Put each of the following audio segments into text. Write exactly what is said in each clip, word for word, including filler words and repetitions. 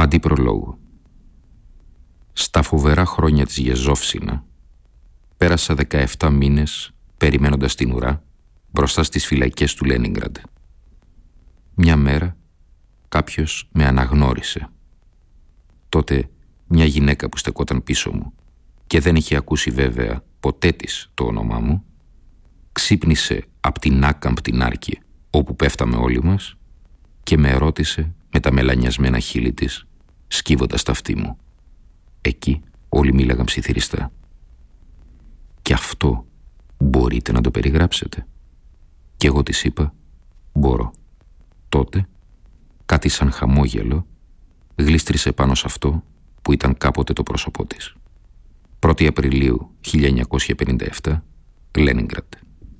Αντιπρολόγου. Στα φοβερά χρόνια της Γεζόφσινα πέρασα δεκαεπτά μήνες περιμένοντας την ουρά μπροστά στις φυλακές του Λένινγκραντ. Μια μέρα κάποιος με αναγνώρισε. Τότε μια γυναίκα που στεκόταν πίσω μου και δεν είχε ακούσει βέβαια ποτέ της το όνομά μου, ξύπνησε απ' την άκαμπτη νάρκη όπου πέφταμε όλοι μας και με ρώτησε με τα μελανιασμένα χείλη της, σκύβοντας τα αυτή μου. Εκεί όλοι μίλαγαν ψιθυριστά. «Και αυτό μπορείτε να το περιγράψετε?» Και εγώ της είπα, «Μπορώ». Τότε, κάτι σαν χαμόγελο, γλίστρισε πάνω σε αυτό που ήταν κάποτε το πρόσωπό της. πρώτη Απριλίου χίλια εννιακόσια πενήντα επτά, Λένινγκραντ.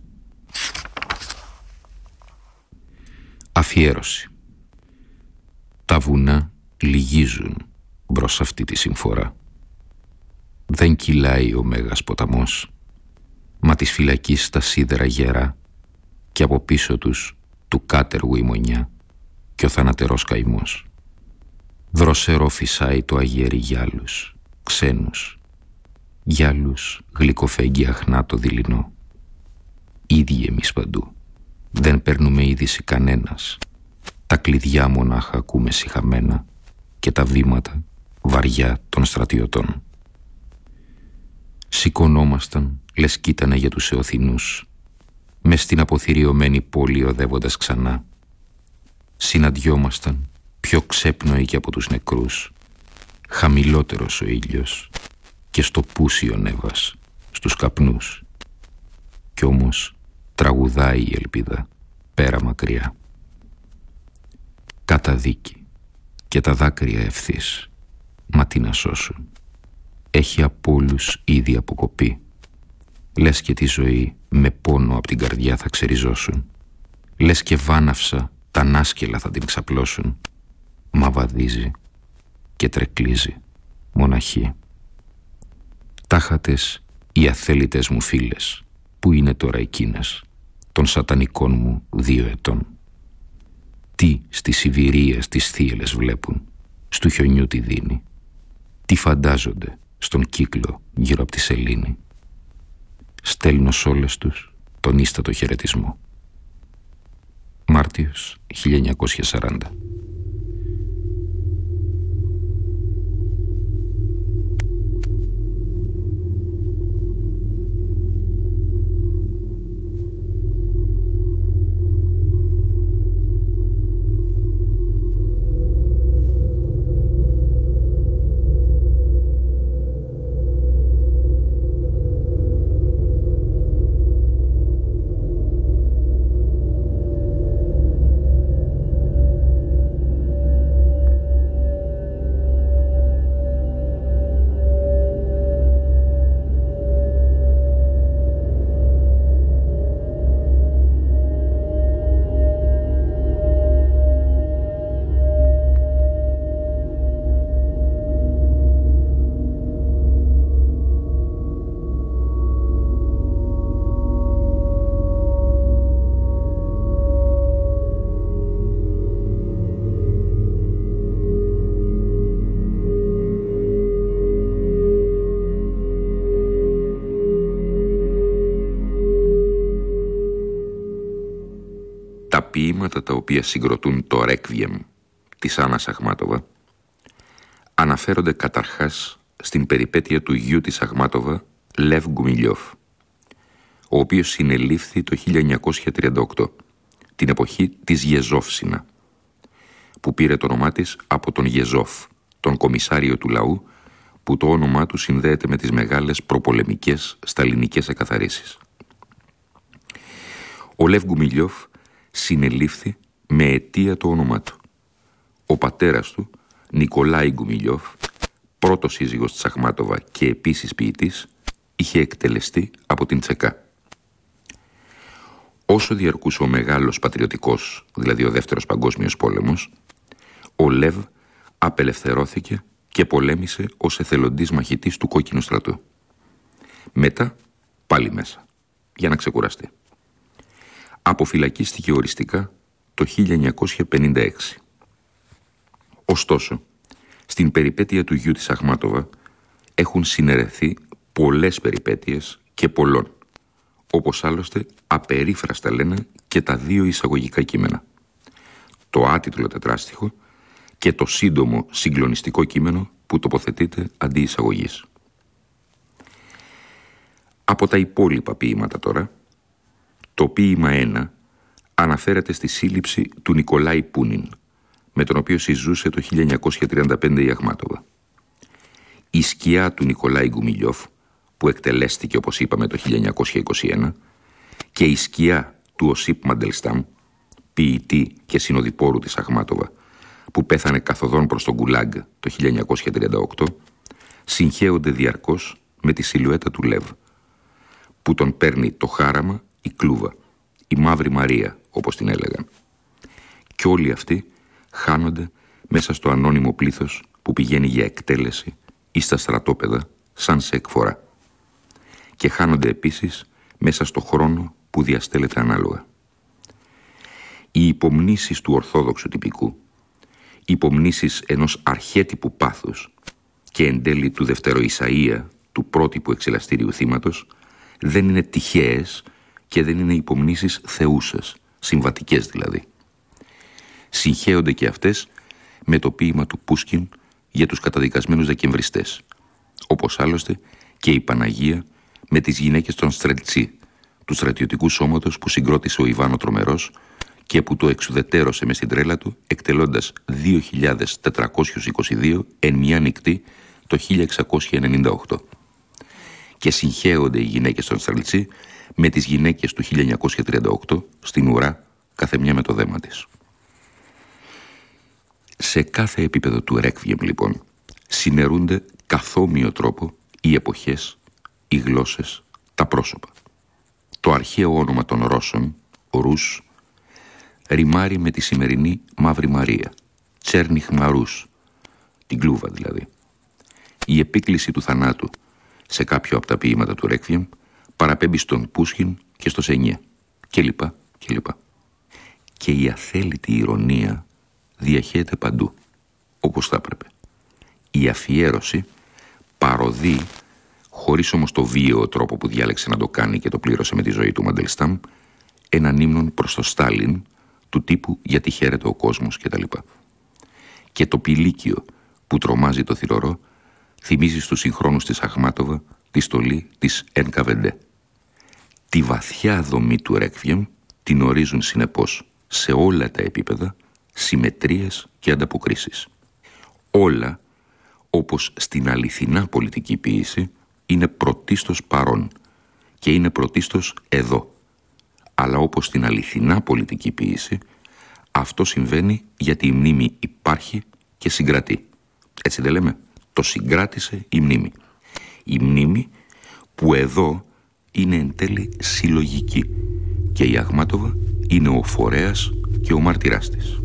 Αφιέρωση. Τα βουνά λυγίζουν μπρος αυτή τη συμφορά. Δεν κυλάει ο μέγας ποταμός, μα της φυλακής τα σίδερα γερά και από πίσω τους του κάτεργου η μονιά και ο θανατερός καημός. Δροσερό φυσάει το αγέρι για άλλους, ξένους, για άλλους γλυκοφέγγι αχνά το δειλινό. Ίδιοι εμείς παντού, δεν παίρνουμε είδηση κανένας. Τα κλειδιά μονάχα ακούμε σιχαμένα και τα βήματα βαριά των στρατιωτών. Σηκωνόμασταν, λες κοίτανε για τους Εωθινούς, μες στην αποθυριωμένη πόλη οδεύοντας ξανά. Συναντιόμασταν, πιο ξέπνοοι και από τους νεκρούς, χαμηλότερος ο ήλιος και στο πούσιο νέβας, στους καπνούς. Κι όμως τραγουδάει η ελπίδα πέρα μακριά. Καταδίκη και τα δάκρυα ευθύς, μα τι να σώσουν. Έχει απ' όλους ήδη αποκοπεί. Λες και τη ζωή με πόνο απ' την καρδιά θα ξεριζώσουν. Λες και βάναυσα τα νάσκελα θα την ξαπλώσουν. Μα βαδίζει και τρεκλίζει μοναχή. Τάχατες οι αθέλητες μου φίλες, που είναι τώρα εκείνες των σατανικών μου δύο ετών. Τι στις Σιβηρίες τις θύελες βλέπουν, στου χιονιού τη δίνει. Τι φαντάζονται στον κύκλο γύρω από τη σελήνη. Στέλνω σ' όλες τους τον ίστατο χαιρετισμό. Μάρτιος χίλια εννιακόσια σαράντα. Τα ποίηματα τα οποία συγκροτούν το Ρέκβιεμ της Άννας Αχμάτοβα αναφέρονται καταρχάς στην περιπέτεια του γιου της Αχμάτοβα, Λεβ Γκουμιλιόφ, ο οποίος συνελήφθη το χίλια εννιακόσια τριάντα οκτώ, την εποχή της Γεζόφσινα, που πήρε το όνομά της από τον Γεζόφ, τον κομισάριο του λαού, που το όνομά του συνδέεται με τις μεγάλες προπολεμικές σταλινικές εκαθαρίσεις. Ο Λεβ Γκουμιλιόφ συνελήφθη με αιτία το όνομά του. Ο πατέρας του, Νικολάη Γκουμιλιόφ, πρώτος σύζυγος της Αχμάτοβα και επίσης ποιητής, είχε εκτελεστεί από την Τσεκά. Όσο διαρκούσε ο μεγάλος πατριωτικός, δηλαδή ο δεύτερος παγκόσμιος πόλεμος, ο Λεβ απελευθερώθηκε και πολέμησε ως εθελοντής μαχητής του Κόκκινου Στρατού. Μετά πάλι μέσα, για να ξεκουραστεί. Αποφυλακίστηκε οριστικά το χίλια εννιακόσια πενήντα έξι. Ωστόσο, Στην περιπέτεια του γιου της Αχμάτοβα έχουν συναιρεθεί πολλές περιπέτειες και πολλών, όπως άλλωστε απερίφραστα λένε και τα δύο εισαγωγικά κείμενα. Το άτιτλο τετράστιχο και το σύντομο συγκλονιστικό κείμενο που τοποθετείται αντί εισαγωγής. Από τα υπόλοιπα ποίηματα τώρα, το ποίημα ένα αναφέρεται στη σύλληψη του Νικολάη Πούνιν, με τον οποίο συζούσε το χίλια εννιακόσια τριάντα πέντε η Αχμάτοβα. Η σκιά του Νικολάη Γκουμιλιόφ, που εκτελέστηκε όπως είπαμε το χίλια εννιακόσια είκοσι ένα, και η σκιά του Οσίπ Μαντελστάμ, ποιητή και συνοδοιπόρου της Αχμάτοβα, που πέθανε καθοδόν προς τον Γκουλάγκ το χίλια εννιακόσια τριάντα οκτώ, συγχέονται διαρκώς με τη σιλουέτα του Λεβ, που τον παίρνει το χάραμα η Κλούβα, η Μαύρη Μαρία όπως την έλεγαν. Κι όλοι αυτοί χάνονται μέσα στο ανώνυμο πλήθος που πηγαίνει για εκτέλεση ή στα στρατόπεδα σαν σε εκφορά. Και χάνονται επίσης μέσα στο χρόνο που διαστέλλεται ανάλογα. Οι υπομνήσεις του ορθόδοξου τυπικού, οι υπομνήσεις ενός αρχέτυπου πάθους και εν τέλει του Δευτεροϊσαΐα, του πρότυπου εξελαστήριου θύματος, δεν είναι τυχαίες και δεν είναι υπομνήσεις θεούσες, συμβατικές δηλαδή. Συγχέονται και αυτές με το ποίημα του Πούσκιν για τους καταδικασμένους δεκεμβριστές, όπως άλλωστε και η Παναγία με τις γυναίκες των Στρελτσί, του στρατιωτικού σώματος που συγκρότησε ο Ιβάν Τρομερός και που το εξουδετέρωσε με στην τρέλα του, εκτελώντας δύο χιλιάδες τετρακόσιους είκοσι δύο εν μια νυχτή το χίλια εξακόσια ενενήντα οκτώ. Και συγχέονται οι γυναίκες των Στρελτσί με τις γυναίκες του χίλια εννιακόσια τριάντα οκτώ στην ουρά, καθεμιά με το δέμα της. Σε κάθε επίπεδο του Ρέκβιεμ, λοιπόν, συνερούνται καθόμοιο τρόπο οι εποχές, οι γλώσσες, τα πρόσωπα. Το αρχαίο όνομα των Ρώσων, Ρους, ρημάρει με τη σημερινή Μαύρη Μαρία, Τσέρνιχ Μαρούς, την Κλούβα δηλαδή. Η επίκληση του θανάτου σε κάποιο από τα ποίηματα του Ρέκβιεμ παραπέμπει στον Πούσχιν και στο Σενιέ, κλπ. κλπ. Και η αθέλητη ηρωνία διαχέεται παντού, όπως θα έπρεπε. Η αφιέρωση παροδεί, χωρίς όμως το βίαιο τρόπο που διάλεξε να το κάνει και το πλήρωσε με τη ζωή του Μαντελστάμ, έναν ύμνον προς το Στάλιν, του τύπου «Γιατί χαίρεται ο κόσμος» κτλ. Και το πηλίκιο που τρομάζει το θυρωρό θυμίζει στους συγχρόνους της Αχμάτοβα τη στολή της εν κα βε ντε. Τη βαθιά δομή του Ρέκβιεμ την ορίζουν συνεπώς σε όλα τα επίπεδα συμμετρίες και ανταποκρίσεις. Όλα, όπως στην αληθινά πολιτική ποίηση, είναι πρωτίστως παρόν και είναι πρωτίστως εδώ. Αλλά όπως στην αληθινά πολιτική ποίηση, αυτό συμβαίνει γιατί η μνήμη υπάρχει και συγκρατεί. Έτσι δεν λέμε? Το συγκράτησε η μνήμη. Η μνήμη που εδώ είναι εν τέλει συλλογική και η Αχμάτοβα είναι ο φορέας και ο μάρτυράς της.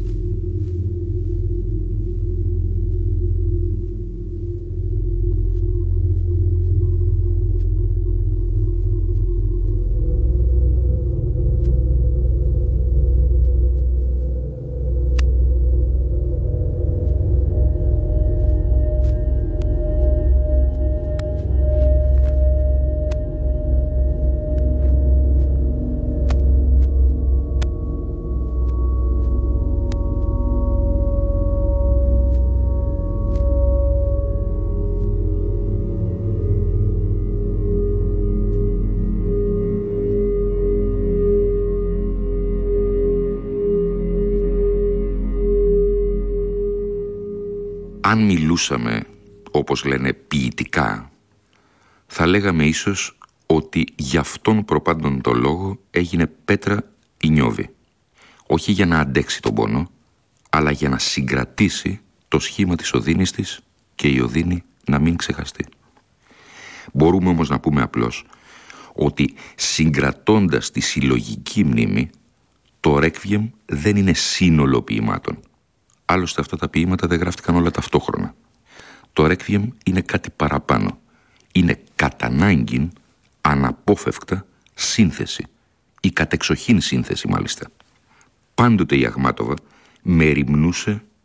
Αν μιλούσαμε, όπως λένε, ποιητικά, θα λέγαμε ίσως ότι γι' αυτόν προπάντων το λόγο έγινε πέτρα η Νιώβη. Όχι για να αντέξει τον πόνο, αλλά για να συγκρατήσει το σχήμα της οδύνης της και η οδύνη να μην ξεχαστεί. Μπορούμε όμως να πούμε απλώς ότι συγκρατώντας τη συλλογική μνήμη, το Ρέκβιεμ δεν είναι σύνολο ποιημάτων. Άλλωστε αυτά τα ποίηματα δεν γράφτηκαν όλα ταυτόχρονα. Το Ρέκβιεμ είναι κάτι παραπάνω. Είναι κατά ανάγκην, αναπόφευκτα, σύνθεση. Η κατεξοχήν σύνθεση μάλιστα. Πάντοτε η Αχμάτοβα μεριμνούσε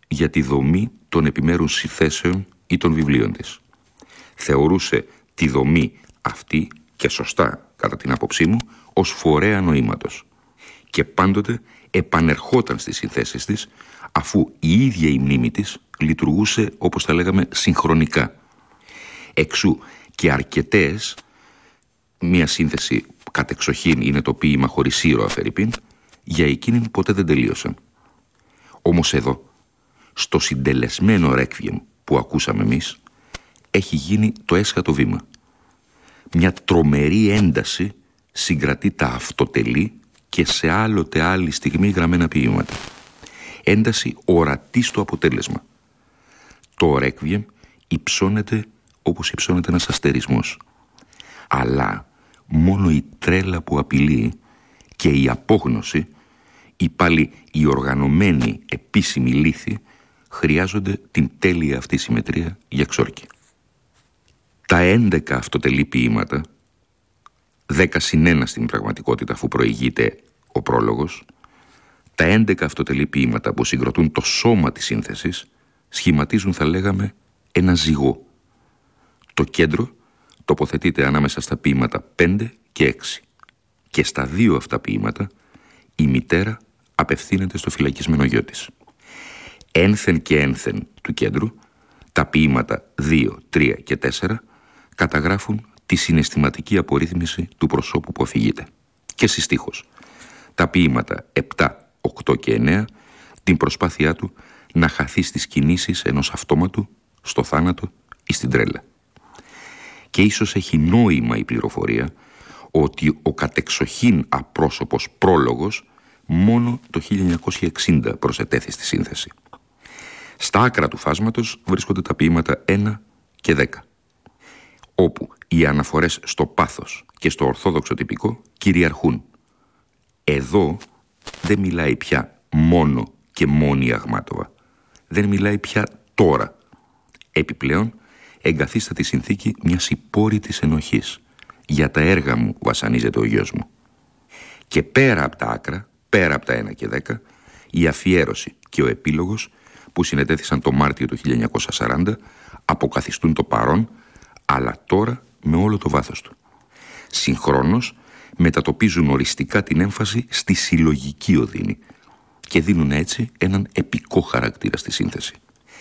για τη δομή των επιμέρους συνθέσεων ή των βιβλίων της. Θεωρούσε τη δομή αυτή, και σωστά κατά την άποψή μου, ως φορέα νοήματος. Και πάντοτε επανερχόταν στις συνθέσεις της, αφού η ίδια η μνήμη της λειτουργούσε, όπως τα λέγαμε, συγχρονικά. Εξού και αρκετές, μία σύνθεση κατεξοχήν είναι το ποίημα χωρίς ήρωα φερειπίν, για εκείνην ποτέ δεν τελείωσαν. Όμως εδώ, στο συντελεσμένο ρέκβιεμ που ακούσαμε εμείς, έχει γίνει το έσχατο βήμα. Μια τρομερή ένταση συγκρατεί τα αυτοτελή και σε άλλοτε άλλη στιγμή γραμμένα ποίηματα. Ένταση ορατή στο αποτέλεσμα. Το ρέκβιεμ υψώνεται όπως υψώνεται ένας αστερισμός. Αλλά μόνο η τρέλα που απειλεί και η απόγνωση, ή πάλι η οργανωμένη επίσημη λύθη, χρειάζονται την τέλεια αυτή συμμετρία για ξόρκι. Τα έντεκα αυτοτελή ποίηματα, δέκα συν ένα στην πραγματικότητα αφού προηγείται ο πρόλογος, τα έντεκα αυτοτελή ποίηματα που συγκροτούν το σώμα της σύνθεσης σχηματίζουν, θα λέγαμε, ένα ζυγό. Το κέντρο τοποθετείται ανάμεσα στα ποίηματα πέντε και έξι. Και στα δύο αυτά ποίηματα η μητέρα απευθύνεται στο φυλακισμένο γιο της. Ένθεν και ένθεν του κέντρου, τα ποίηματα δύο, τρία και τέσσερα καταγράφουν τη συναισθηματική απορρίθμιση του προσώπου που αφηγείται. Και συστίχως, τα ποίηματα επτά, οκτώ και εννέα την προσπάθειά του να χαθεί στις κινήσεις ενός αυτόματου, στο θάνατο ή στην τρέλα. Και ίσως έχει νόημα η πληροφορία ότι ο κατεξοχήν απρόσωπος πρόλογος μόνο το χίλια εννιακόσια εξήντα προσετέθη στη σύνθεση. Στα άκρα του φάσματος βρίσκονται τα ποίηματα ένα και δέκα, όπου οι αναφορές στο πάθος και στο ορθόδοξο τυπικό κυριαρχούν. Εδώ δεν μιλάει πια μόνο και μόνη η Αγμάτοβα. Δεν μιλάει πια τώρα. Επιπλέον εγκαθίσταται η συνθήκη μιας υπόρρητης ενοχής. Για τα έργα μου βασανίζεται ο γιος μου. Και πέρα από τα άκρα, πέρα από τα ένα και δέκα, η αφιέρωση και ο επίλογος που συνετέθησαν το Μάρτιο του χίλια εννιακόσια σαράντα αποκαθιστούν το παρόν, αλλά τώρα με όλο το βάθος του. Συγχρόνως μετατοπίζουν οριστικά την έμφαση στη συλλογική οδύνη και δίνουν έτσι έναν επικό χαρακτήρα στη σύνθεση.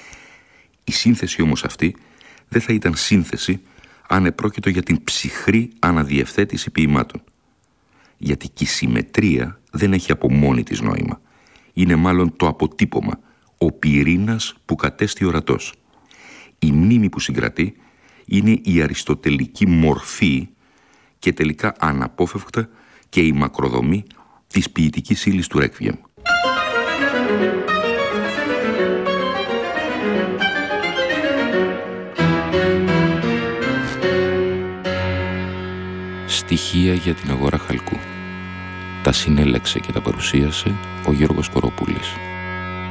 Η σύνθεση όμως αυτή δεν θα ήταν σύνθεση αν επρόκειτο για την ψυχρή αναδιευθέτηση ποιημάτων. Γιατί και η συμμετρία δεν έχει από μόνη της νόημα. Είναι μάλλον το αποτύπωμα, ο πυρήνας που κατέστη ορατός. Η μνήμη που συγκρατεί είναι η αριστοτελική μορφή και τελικά αναπόφευκτα και η μακροδομή της ποιητικής ύλης του ρέκβιεμ. Στοιχεία για την αγορά χαλκού. Τα συνέλεξε και τα παρουσίασε ο Γιώργος Κοροπούλης.